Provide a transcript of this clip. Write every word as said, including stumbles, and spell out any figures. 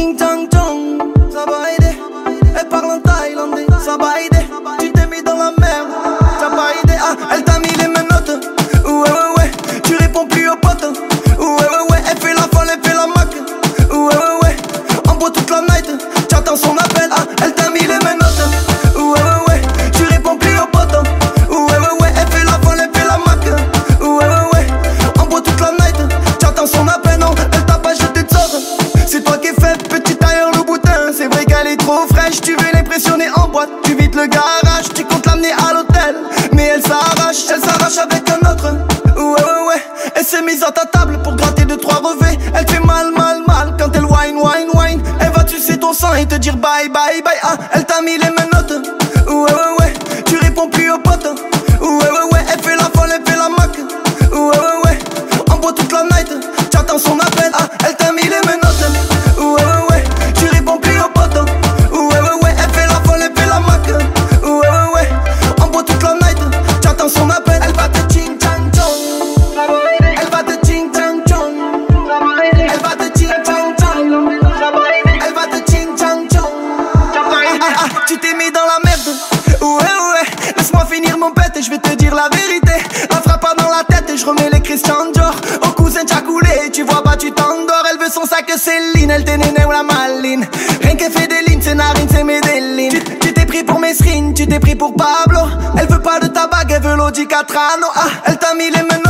ching chang chong. Ça va aider. Elle parle en thaïlandais, ça va aider. Tu t'es mis dans la merde, ça va aider. Ah, elle t'a mis les menottes. Ouais, ouais, ouais. Tu réponds plus aux potes. Ouais, ouais, ouais. Elle fait la folle, elle fait la mac. Ouais, ouais, ouais. En bois toute la night. J'attends son appel. Ah, elle t'a mis les menottes. Ouais, ouais, ouais. Tu réponds plus aux potes. Ouais, ouais, ouais. Elle fait la folle, elle fait la mac. Ouais, ouais, ouais. En bois toute la night. J'attends son appel. Non, elle t'a pas jeté de sorte. C'est toi qui fais petit tailleur le boutin. C'est vrai qu'elle est trop fraîche. Tu veux l'impressionner en boîte. Tu vides le garage. Tu comptes l'amener à l'hôtel. Mais elle s'arrache. Elle s'arrache avec un autre. Ouais, ouais, ouais. Elle s'est mise à ta table pour gratter deux trois revêts. Elle fait mal, mal, mal quand elle whine, whine, whine. Elle va sucer ton sang et te dire bye, bye, bye. Ah, elle t'a mis les menottes. Ouais, ouais, ouais. Tu réponds plus aux potes. Ouais, ouais, ouais. Elle fait la folle, elle fait la mac. Ouais, ouais, ouais. En bois toute la night. J'attends son appel. Ah, elle t'a mis les menottes. Ouais, ouais, ouais. Tu réponds plus aux potes. Ouais, ouais, ouais. Elle fait la folle, elle fait la mac. Ouais, ouais, ouais. En bois toute la night. J'attends son appel. Elle va te ching chang chong. Elle va te ching chang chong. Elle va te ching chang chong. Elle va te ching chang chong. Ah, ah, tu t'es mis dans la merde. Ouais, ouais. Laisse-moi finir mon pète et je vais te dire la vérité. La frappe pas dans la tête et je remets les Christian Dior. Au cousin t'as coulé, tu vois pas, tu t'endors. Elle veut son sac Céline, elle t'est néné ou la maline. Rien qu'elle fait des lignes, c'est narine, c'est Medellin. Tu tu t'es pris pour Mesrine, tu t'es pris pour Pablo. Elle veut pas de ta bague, elle veut l'Audi quatre anneaux. Ah, elle t'a mis les menottes.